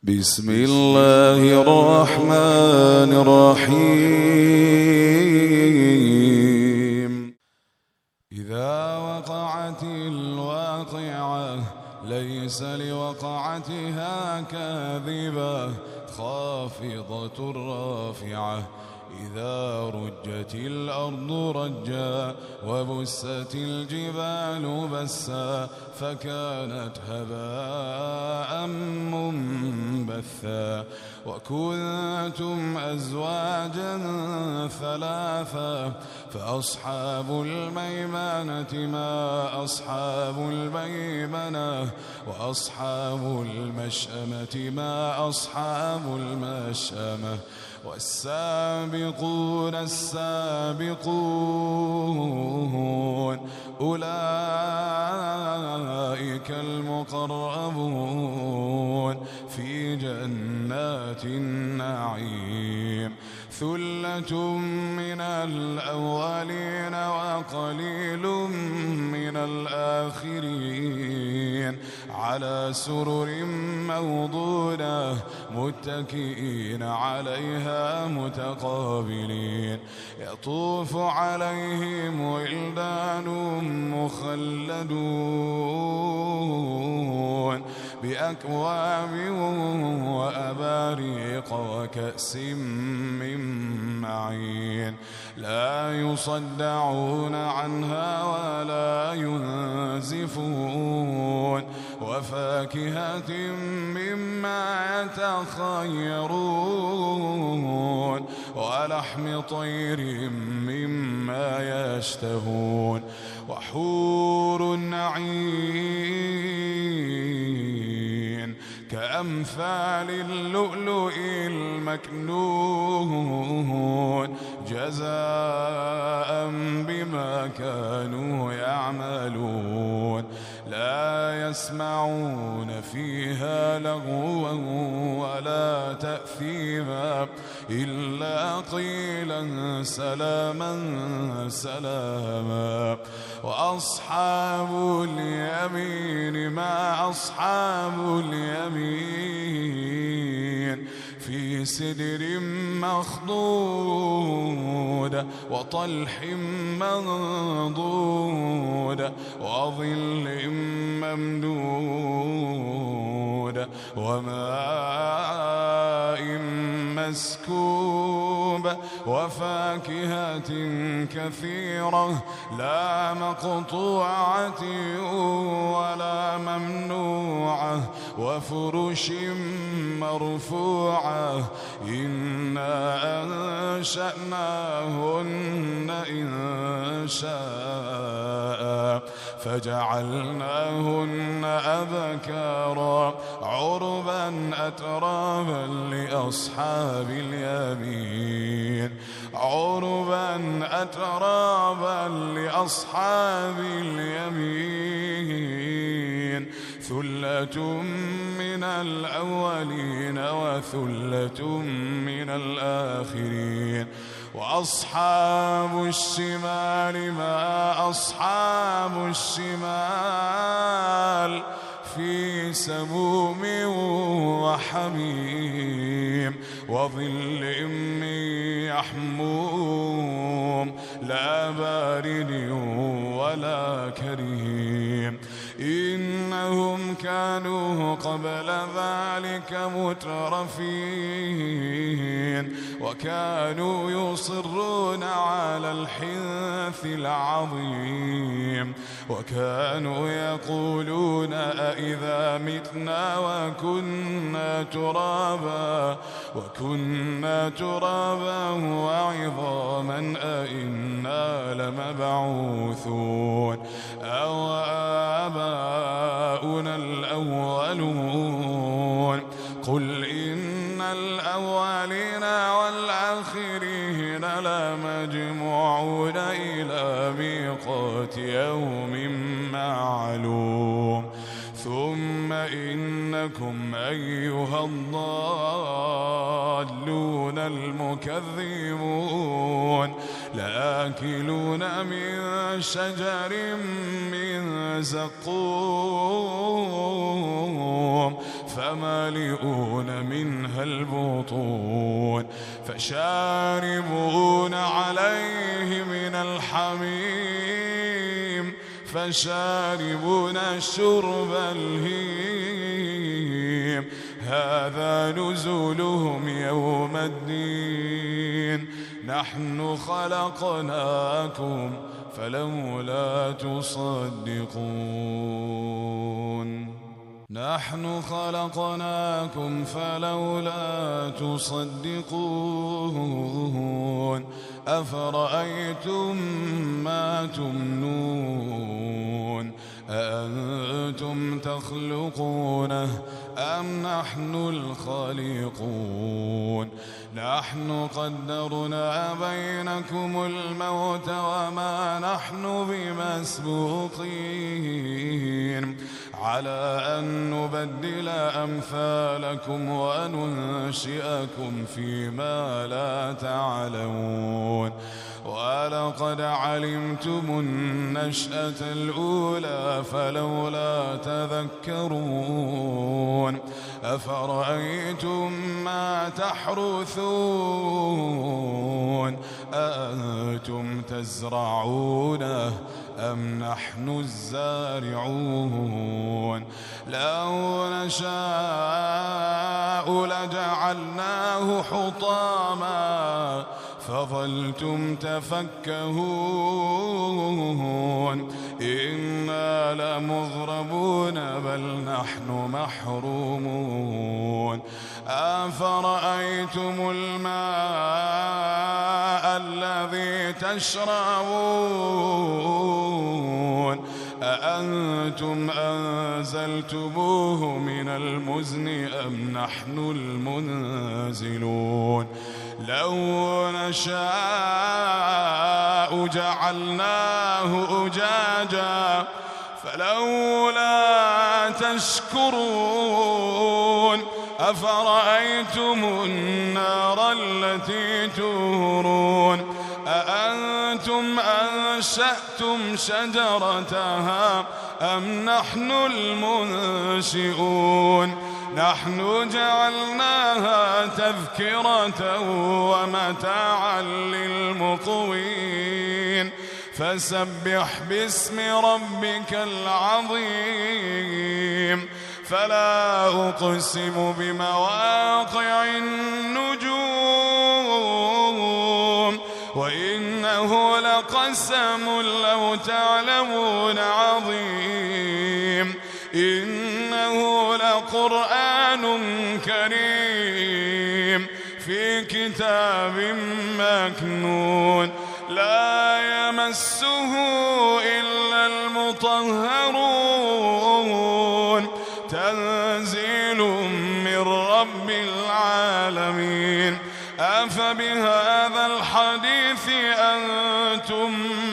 بسم الله الرحمن الرحيم. إذا وقعت الواقعة ليس لوقعتها كاذبة خافضة رافعة. إذا رجت الأرض رجا وبست الجبال بسا فكانت هباء منبثا. وكنتم أزواجا ثلاثا فأصحاب الميمنة ما أصحاب الميمنة وأصحاب المشأمة ما أصحاب المشأمة. والسابقون السابقون أولئك المقربون في جنات النعيم. ثلة من الأولين وقليل من الآخرين على سرر موضونة متكئين عليها متقابلين. يطوف عليهم ولدان مخلدون بأكواب وأباريق وكأس من معين لا يصدعون عنها ولا ينزفون. وفاكهة مما يتخيرون ولحم طير مما يشتهون. وحور عين كأمثال اللؤلؤ المكنون جزاء بما كانوا يعملون. لا يسمعون فيها لغوا ولا تأثيما إلا قيلا سلاما سلاما. وأصحاب اليمين ما أصحاب اليمين في سدر مخضود وطلح منضود وظل ممدود وماء مسكوب. وفاكهة كثيرة لا مقطوعة ولا ممنوعة وفرش مرفوعة. إنا أنشأناهن إنشاء فجعلناهن أبكارا عربا أترابا لأصحاب اليمين عربا أترابا لأصحاب اليمين. ثلة من الأولين وثلة من الآخرين. وأصحاب الشمال ما أصحاب الشمال في سموم وحميم وظل من يحموم لا بارد ولا كريم. إنهم كانوا قبل ذلك مترفين وكانوا يصرون على الحنث العظيم وكانوا يقولون أإذا متنا وكنا ترابا وعظاما أإنا لمبعوثون أو آباؤنا الأولون. قل إن الأولين والآخرين لمجموعون إلى ميقات يوم معلوم. ثم إنكم أيها الضالون المكذبون لآكلون من شجر من زقوم فمالئون منها البطون فشاربون عليه من الحميم فشاربون شرب الهيم هذا نزلهم يوم الدين نحن خلقناكم فلولا تصدقون نحن خلقناكم فلولا تصدقون أفرأيتم ما تمنون أأنتم تخلقونه أم نحن الخالقون نحن قدرنا بينكم الموت وما نحن بمسبوقين على أن نبدل أمثالكم وننشئكم فيما لا تعلمون ولقد علمتم النشأة الأولى فلولا تذكرون أفرأيتم ما تحرثون أأنتم تزرعونه أم نحن الزارعون لو نشاء لجعلناه حطاما فظلتم تفكهون إنا لمغرمون بل نحن محرومون أفرأيتم الماء الذي تشربون أأنتم أنزلتموه من المزن أم نحن المنزلون لو نشاء جعلناه أجاجا فلولا تشكرون أفرأيتم النار التي تورون أأنتم أنشأتم شجرتها أم نحن المنشئون نحن جعلناها تذكرة ومتاعا للمقوين فسبح باسم ربك العظيم فلا أقسم بمواقع النجوم وإنه لقسم لو تعلمون عظيم إنه لقرآن كريم في كتاب مكنون لا يمسه إلا المطهرون تنزيل من رب العالمين أفبهذا الحديث أنتم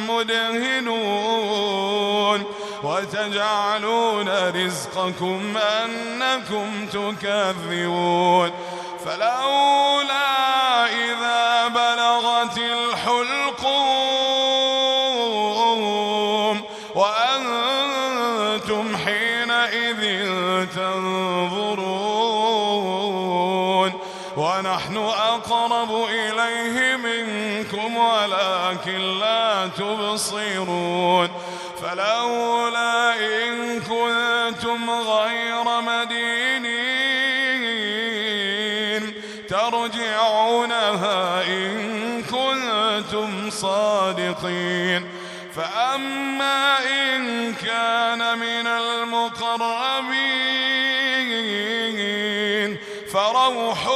مدهنون وتجعلون رزقكم أنكم تكذبون فلولا إذا بلغت الحلقوم وأنتم حينئذ تنظرون ونحن أقرب إليه منكم ولكن لا تبصرون فلولا إن كنتم غير مدينين ترجعونها إن كنتم صادقين فأما إن كان من المقربين فروح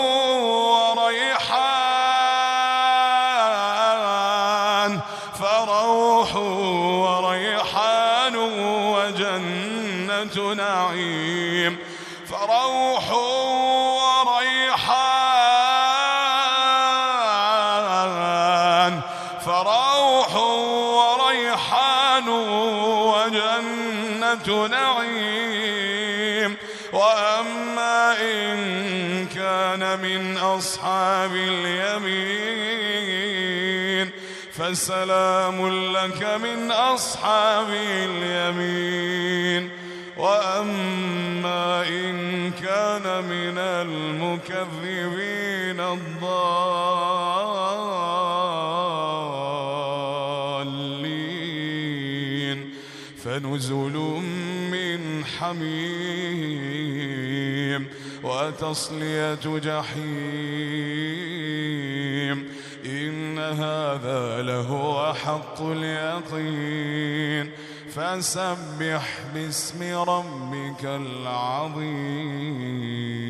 وريحان وجنة نعيم فروح وريحان وجنة نعيم وأما إن كان من أصحاب اليمين فسلام لك من أصحاب اليمين وأما إن كان من المكذبين الضالين فنزل من حميم وتصلية جحيم إن هذا لهو حق اليقين فسبح باسم ربك العظيم.